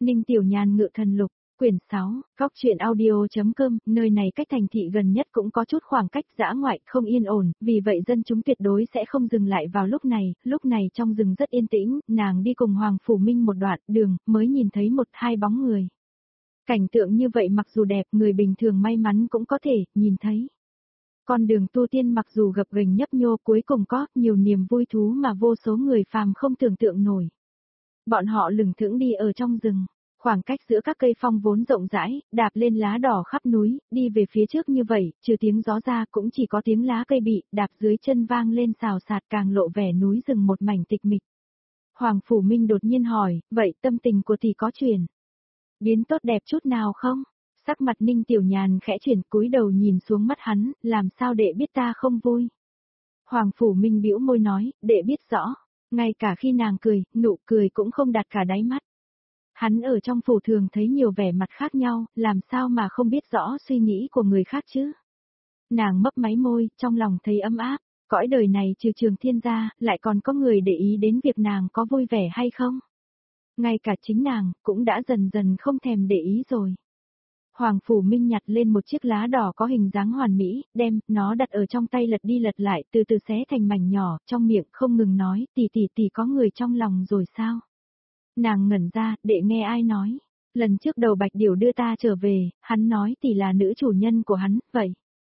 Ninh Tiểu Nhàn ngự thần lục, quyển 6, góc truyện audio.com, nơi này cách thành thị gần nhất cũng có chút khoảng cách dã ngoại không yên ổn, vì vậy dân chúng tuyệt đối sẽ không dừng lại vào lúc này trong rừng rất yên tĩnh, nàng đi cùng Hoàng Phủ Minh một đoạn đường, mới nhìn thấy một hai bóng người. Cảnh tượng như vậy mặc dù đẹp, người bình thường may mắn cũng có thể nhìn thấy. Con đường tu tiên mặc dù gập ghềnh nhấp nhô cuối cùng có nhiều niềm vui thú mà vô số người phàm không tưởng tượng nổi. Bọn họ lững thững đi ở trong rừng, khoảng cách giữa các cây phong vốn rộng rãi, đạp lên lá đỏ khắp núi, đi về phía trước như vậy, trừ tiếng gió ra cũng chỉ có tiếng lá cây bị đạp dưới chân vang lên xào xạc càng lộ vẻ núi rừng một mảnh tịch mịch. Hoàng Phủ Minh đột nhiên hỏi, vậy tâm tình của tỷ có chuyển biến tốt đẹp chút nào không? Sắc mặt Ninh Tiểu Nhàn khẽ chuyển cúi đầu nhìn xuống mắt hắn, làm sao đệ biết ta không vui? Hoàng Phủ Minh bĩu môi nói, đệ biết rõ, ngay cả khi nàng cười, nụ cười cũng không đặt cả đáy mắt. Hắn ở trong phủ thường thấy nhiều vẻ mặt khác nhau, làm sao mà không biết rõ suy nghĩ của người khác chứ? Nàng mấp máy môi, trong lòng thấy ấm áp, cõi đời này trừ Trường Thiên ra, lại còn có người để ý đến việc nàng có vui vẻ hay không? Ngay cả chính nàng, cũng đã dần dần không thèm để ý rồi. Hoàng Phủ Minh nhặt lên một chiếc lá đỏ có hình dáng hoàn mỹ, đem nó đặt ở trong tay lật đi lật lại, từ từ xé thành mảnh nhỏ, trong miệng không ngừng nói, tỷ có người trong lòng rồi sao? Nàng ngẩn ra, đệ nghe ai nói? Lần trước đầu Bạch Điểu đưa ta trở về, hắn nói tỷ là nữ chủ nhân của hắn, vậy?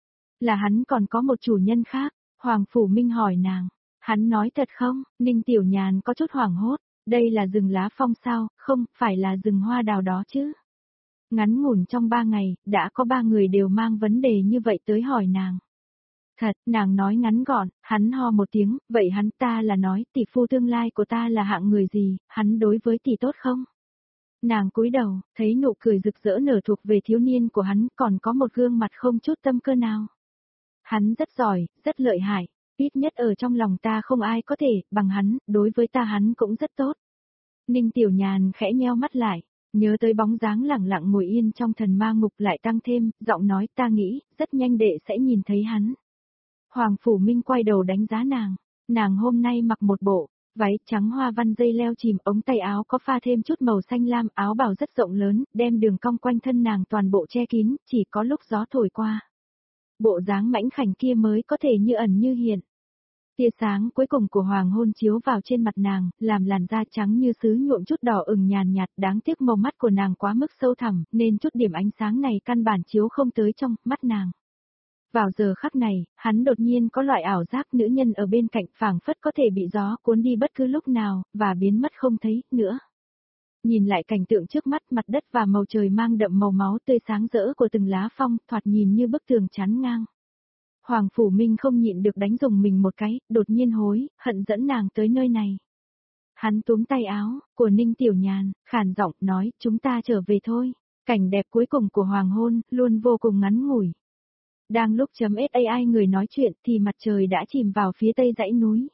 Là hắn còn có một chủ nhân khác? Hoàng Phủ Minh hỏi nàng, hắn nói thật không? Ninh Tiểu Nhàn có chút hoảng hốt, đây là rừng lá phong sao, không, phải là rừng hoa đào đó chứ? Ngắn ngủn trong 3 ngày, đã có 3 người đều mang vấn đề như vậy tới hỏi nàng. Thật, nàng nói ngắn gọn, hắn ho một tiếng, vậy hắn ta là nói tỷ phu tương lai của ta là hạng người gì, hắn đối với tỷ tốt không? Nàng cúi đầu, thấy nụ cười rực rỡ nở thuộc về thiếu niên của hắn, còn có một gương mặt không chút tâm cơ nào. Hắn rất giỏi, rất lợi hại, ít nhất ở trong lòng ta không ai có thể bằng hắn, đối với ta hắn cũng rất tốt. Ninh Tiểu Nhàn khẽ nheo mắt lại. Nhớ tới bóng dáng lẳng lặng ngồi yên trong thần ma ngục lại tăng thêm, giọng nói ta nghĩ, rất nhanh đệ sẽ nhìn thấy hắn. Hoàng Phủ Minh quay đầu đánh giá nàng hôm nay mặc một bộ, váy trắng hoa văn dây leo chìm ống tay áo có pha thêm chút màu xanh lam, áo bào rất rộng lớn, đem đường cong quanh thân nàng toàn bộ che kín, chỉ có lúc gió thổi qua. Bộ dáng mãnh khảnh kia mới có thể như ẩn như hiện. Tia sáng cuối cùng của hoàng hôn chiếu vào trên mặt nàng, làm làn da trắng như sứ nhuộm chút đỏ ửng nhàn nhạt, đáng tiếc màu mắt của nàng quá mức sâu thẳm, nên chút điểm ánh sáng này căn bản chiếu không tới trong mắt nàng. Vào giờ khắc này, hắn đột nhiên có loại ảo giác nữ nhân ở bên cạnh phảng phất có thể bị gió cuốn đi bất cứ lúc nào, và biến mất không thấy nữa. Nhìn lại cảnh tượng trước mắt, mặt đất và màu trời mang đậm màu máu tươi sáng rỡ của từng lá phong, thoạt nhìn như bức tường chắn ngang. Hoàng Phủ Minh không nhịn được đánh rùng mình một cái, đột nhiên hối, hận dẫn nàng tới nơi này. Hắn túm tay áo của Ninh Tiểu Nhàn, khàn giọng nói, chúng ta trở về thôi. Cảnh đẹp cuối cùng của hoàng hôn, luôn vô cùng ngắn ngủi. Đang lúc .sai người nói chuyện thì mặt trời đã chìm vào phía tây dãy núi.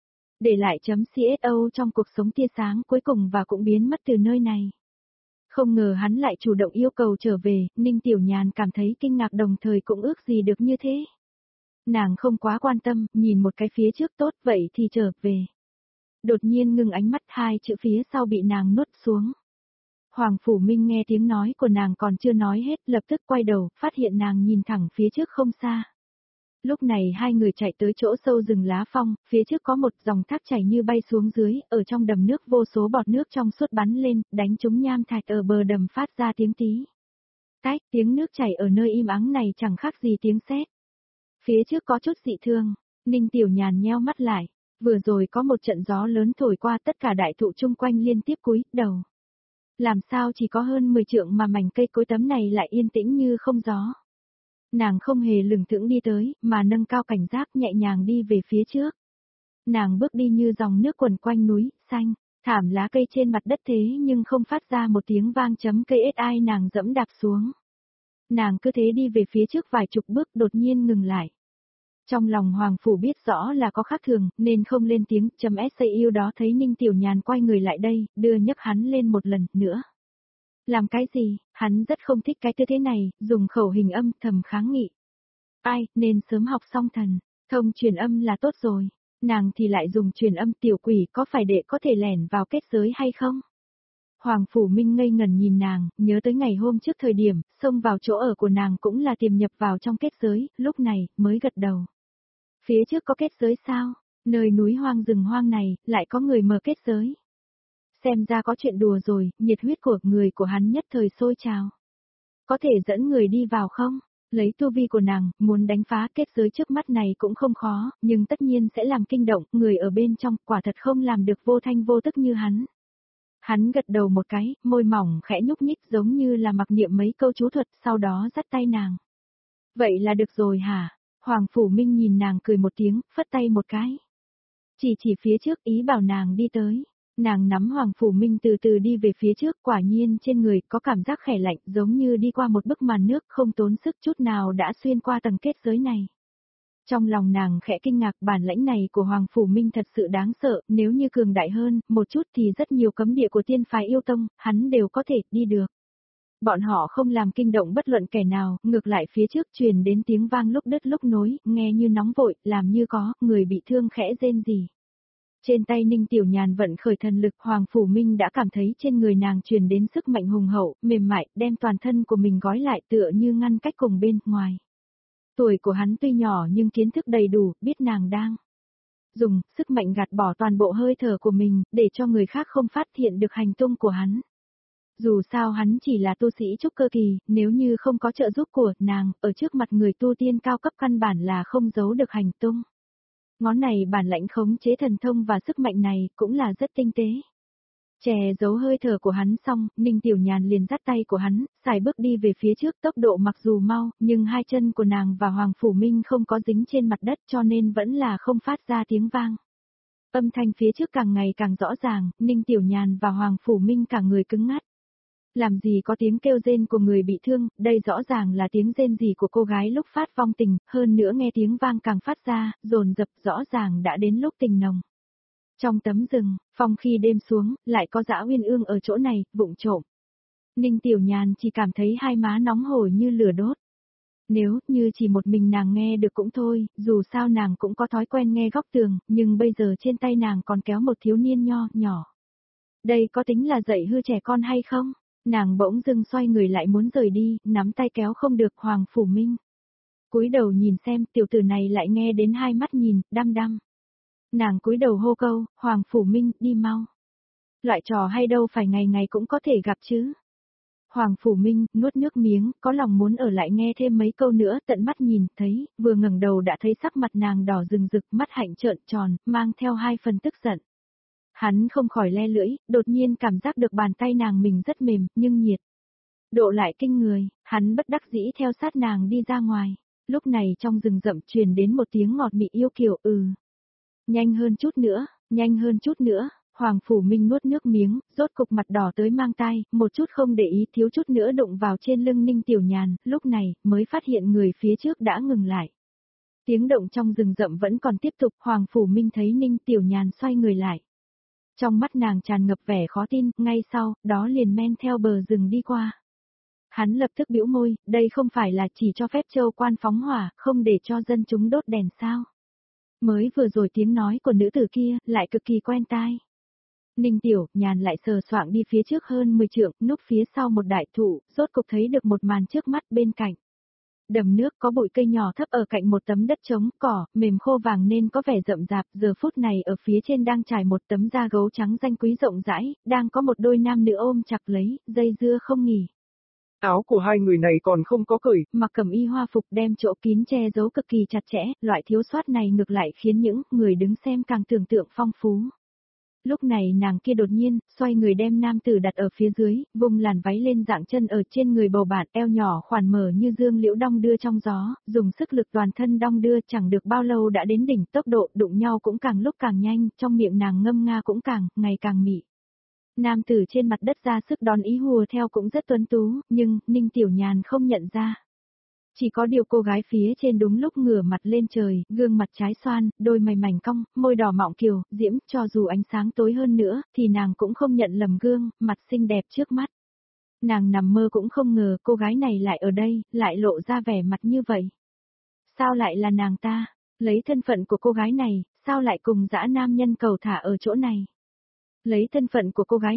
Để lại .cso trong cuộc sống tia sáng cuối cùng và cũng biến mất từ nơi này. Không ngờ hắn lại chủ động yêu cầu trở về, Ninh Tiểu Nhàn cảm thấy kinh ngạc đồng thời cũng ước gì được như thế. Nàng không quá quan tâm, nhìn một cái phía trước tốt vậy thì trở về. Đột nhiên ngừng ánh mắt, hai chữ phía sau bị nàng nuốt xuống. Hoàng Phủ Minh nghe tiếng nói của nàng còn chưa nói hết, lập tức quay đầu, phát hiện nàng nhìn thẳng phía trước không xa. Lúc này hai người chạy tới chỗ sâu rừng lá phong, phía trước có một dòng thác chảy như bay xuống dưới, ở trong đầm nước vô số bọt nước trong suốt bắn lên, đánh trúng nham thạch ở bờ đầm phát ra tiếng tí. Tách, tiếng nước chảy ở nơi im ắng này chẳng khác gì tiếng sét. Phía trước có chút dị thương, Ninh Tiểu Nhàn nheo mắt lại, vừa rồi có một trận gió lớn thổi qua tất cả đại thụ chung quanh liên tiếp cúi đầu. Làm sao chỉ có hơn 10 trượng mà mảnh cây cối tấm này lại yên tĩnh như không gió. Nàng không hề lững thững đi tới, mà nâng cao cảnh giác nhẹ nhàng đi về phía trước. Nàng bước đi như dòng nước quần quanh núi, xanh, thảm lá cây trên mặt đất thế nhưng không phát ra một tiếng vang .ksi nàng dẫm đạp xuống. Nàng cứ thế đi về phía trước vài chục bước đột nhiên ngừng lại. Trong lòng Hoàng Phủ biết rõ là có khác thường, nên không lên tiếng, .siu đó thấy Ninh Tiểu Nhàn quay người lại đây, đưa nhấc hắn lên một lần nữa. Làm cái gì, hắn rất không thích cái tư thế này, dùng khẩu hình âm thầm kháng nghị. Ai, nên sớm học xong thần, thông truyền âm là tốt rồi, nàng thì lại dùng truyền âm tiểu quỷ có phải đệ có thể lẻn vào kết giới hay không? Hoàng Phủ Minh ngây ngẩn nhìn nàng, nhớ tới ngày hôm trước thời điểm, xông vào chỗ ở của nàng cũng là tiềm nhập vào trong kết giới, lúc này, mới gật đầu. Phía trước có kết giới sao? Nơi núi hoang rừng hoang này, lại có người mở kết giới. Xem ra có chuyện đùa rồi, nhiệt huyết của người của hắn nhất thời sôi trào. Có thể dẫn người đi vào không? Lấy tu vi của nàng, muốn đánh phá kết giới trước mắt này cũng không khó, nhưng tất nhiên sẽ làm kinh động, người ở bên trong quả thật không làm được vô thanh vô tức như hắn. Hắn gật đầu một cái, môi mỏng khẽ nhúc nhích giống như là mặc niệm mấy câu chú thuật, sau đó dắt tay nàng. Vậy là được rồi hả? Hoàng Phủ Minh nhìn nàng cười một tiếng, phất tay một cái. Chỉ phía trước ý bảo nàng đi tới. Nàng nắm Hoàng Phủ Minh từ từ đi về phía trước, quả nhiên trên người có cảm giác khẽ lạnh giống như đi qua một bức màn nước không tốn sức chút nào đã xuyên qua tầng kết giới này. Trong lòng nàng khẽ kinh ngạc, bản lãnh này của Hoàng Phủ Minh thật sự đáng sợ, nếu như cường đại hơn, một chút thì rất nhiều cấm địa của tiên phái yêu tông, hắn đều có thể đi được. Bọn họ không làm kinh động bất luận kẻ nào, ngược lại phía trước truyền đến tiếng vang lúc đứt lúc nối, nghe như nóng vội, làm như có, người bị thương khẽ rên rỉ. Trên tay Ninh Tiểu Nhàn vận khởi thần lực, Hoàng Phủ Minh đã cảm thấy trên người nàng truyền đến sức mạnh hùng hậu, mềm mại, đem toàn thân của mình gói lại tựa như ngăn cách cùng bên ngoài. Tuổi của hắn tuy nhỏ nhưng kiến thức đầy đủ, biết nàng đang dùng sức mạnh gạt bỏ toàn bộ hơi thở của mình, để cho người khác không phát hiện được hành tung của hắn. Dù sao hắn chỉ là tu sĩ trúc cơ kỳ, nếu như không có trợ giúp của nàng, ở trước mặt người tu tiên cao cấp căn bản là không giấu được hành tung. Ngón này bản lãnh khống chế thần thông và sức mạnh này cũng là rất tinh tế. Chè giấu hơi thở của hắn xong, Ninh Tiểu Nhàn liền dắt tay của hắn, xài bước đi về phía trước, tốc độ mặc dù mau, nhưng hai chân của nàng và Hoàng Phủ Minh không có dính trên mặt đất cho nên vẫn là không phát ra tiếng vang. Âm thanh phía trước càng ngày càng rõ ràng, Ninh Tiểu Nhàn và Hoàng Phủ Minh cả người cứng ngắt. Làm gì có tiếng kêu rên của người bị thương, đây rõ ràng là tiếng rên rỉ của cô gái lúc phát vong tình, hơn nữa nghe tiếng vang càng phát ra, dồn dập rõ ràng đã đến lúc tình nồng. Trong tấm rừng, phong khi đêm xuống, lại có dã uyên ương ở chỗ này, vụng trộm. Ninh Tiểu Nhàn chỉ cảm thấy hai má nóng hổi như lửa đốt. Nếu như chỉ một mình nàng nghe được cũng thôi, dù sao nàng cũng có thói quen nghe góc tường, nhưng bây giờ trên tay nàng còn kéo một thiếu niên nho nhỏ. Đây có tính là dạy hư trẻ con hay không? Nàng bỗng dưng xoay người lại muốn rời đi, nắm tay kéo không được Hoàng Phủ Minh. Cúi đầu nhìn xem tiểu tử này lại nghe đến hai mắt nhìn, đăm đăm. Nàng cúi đầu hô câu, Hoàng Phủ Minh, đi mau. Loại trò hay đâu phải ngày ngày cũng có thể gặp chứ. Hoàng Phủ Minh, nuốt nước miếng, có lòng muốn ở lại nghe thêm mấy câu nữa, tận mắt nhìn, thấy, vừa ngẩng đầu đã thấy sắc mặt nàng đỏ rừng rực, mắt hạnh trợn tròn, mang theo hai phần tức giận. Hắn không khỏi le lưỡi, đột nhiên cảm giác được bàn tay nàng mình rất mềm, nhưng nhiệt. Độ lại kinh người, hắn bất đắc dĩ theo sát nàng đi ra ngoài. Lúc này trong rừng rậm truyền đến một tiếng ngọt mị yêu kiều, Nhanh hơn chút nữa, nhanh hơn chút nữa. Hoàng Phủ Minh nuốt nước miếng, rốt cục mặt đỏ tới mang tai, một chút không để ý thiếu chút nữa đụng vào trên lưng Ninh Tiểu Nhàn, lúc này, mới phát hiện người phía trước đã ngừng lại. Tiếng động trong rừng rậm vẫn còn tiếp tục, Hoàng Phủ Minh thấy Ninh Tiểu Nhàn xoay người lại. Trong mắt nàng tràn ngập vẻ khó tin, ngay sau, đó liền men theo bờ rừng đi qua. Hắn lập tức bĩu môi, đây không phải là chỉ cho phép Châu Quan phóng hỏa, không để cho dân chúng đốt đèn sao. Mới vừa rồi tiếng nói của nữ tử kia, lại cực kỳ quen tai. Ninh Tiểu Nhàn lại sờ soạng đi phía trước hơn 10 trượng, núp phía sau một đại thụ, rốt cục thấy được một màn trước mắt bên cạnh. Đầm nước có bụi cây nhỏ thấp ở cạnh một tấm đất trống, cỏ, mềm khô vàng nên có vẻ rậm rạp, giờ phút này ở phía trên đang trải một tấm da gấu trắng danh quý rộng rãi, đang có một đôi nam nữ ôm chặt lấy, dây dưa không nghỉ. Áo của hai người này còn không có cởi, mặc cẩm y hoa phục đem chỗ kín che giấu cực kỳ chặt chẽ, loại thiếu soát này ngược lại khiến những người đứng xem càng tưởng tượng phong phú. Lúc này nàng kia đột nhiên, xoay người đem nam tử đặt ở phía dưới, vùng làn váy lên dạng chân ở trên người bầu bạn, eo nhỏ khoản mở như dương liễu đong đưa trong gió, dùng sức lực toàn thân đong đưa chẳng được bao lâu đã đến đỉnh, tốc độ đụng nhau cũng càng lúc càng nhanh, trong miệng nàng ngâm nga cũng ngày càng mị. Nam tử trên mặt đất ra sức đón ý hùa theo cũng rất tuấn tú, nhưng, Ninh Tiểu Nhàn không nhận ra. Chỉ có điều cô gái phía trên đúng lúc ngửa mặt lên trời, gương mặt trái xoan, đôi mày mảnh cong, môi đỏ mọng kiều, diễm, cho dù ánh sáng tối hơn nữa, thì nàng cũng không nhận lầm gương, mặt xinh đẹp trước mắt. Nàng nằm mơ cũng không ngờ cô gái này lại ở đây, lại lộ ra vẻ mặt như vậy. Sao lại là nàng ta? Lấy thân phận của cô gái này, sao lại cùng dã nam nhân cầu thả ở chỗ này? Lấy thân phận của cô gái này,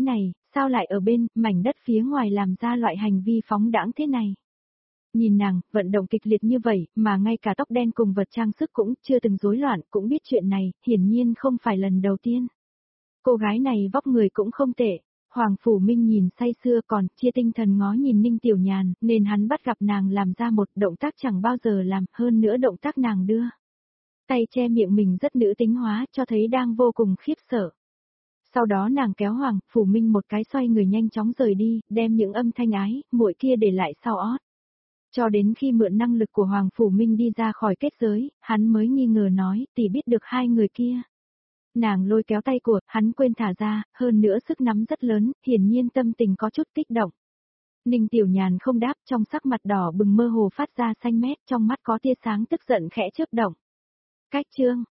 sao lại ở bên mảnh đất phía ngoài làm ra loại hành vi phóng đãng thế này. Nhìn nàng, vận động kịch liệt như vậy, mà ngay cả tóc đen cùng vật trang sức cũng chưa từng rối loạn, cũng biết chuyện này, hiển nhiên không phải lần đầu tiên. Cô gái này vóc người cũng không tệ. Hoàng Phủ Minh nhìn say sưa còn chia tinh thần ngó nhìn Ninh Tiểu Nhàn, nên hắn bắt gặp nàng làm ra một động tác chẳng bao giờ làm, hơn nữa động tác nàng đưa tay che miệng mình rất nữ tính hóa, cho thấy đang vô cùng khiếp sợ. Sau đó nàng kéo Hoàng Phủ Minh một cái xoay người nhanh chóng rời đi, đem những âm thanh ái, muội kia để lại sau ót. Cho đến khi mượn năng lực của Hoàng Phủ Minh đi ra khỏi kết giới, hắn mới nghi ngờ nói, tỷ biết được hai người kia. Nàng lôi kéo tay của, hắn quên thả ra, hơn nữa sức nắm rất lớn, hiển nhiên tâm tình có chút kích động. Ninh Tiểu Nhàn không đáp, trong sắc mặt đỏ bừng mơ hồ phát ra xanh mét, trong mắt có tia sáng tức giận khẽ chớp động. Cách chương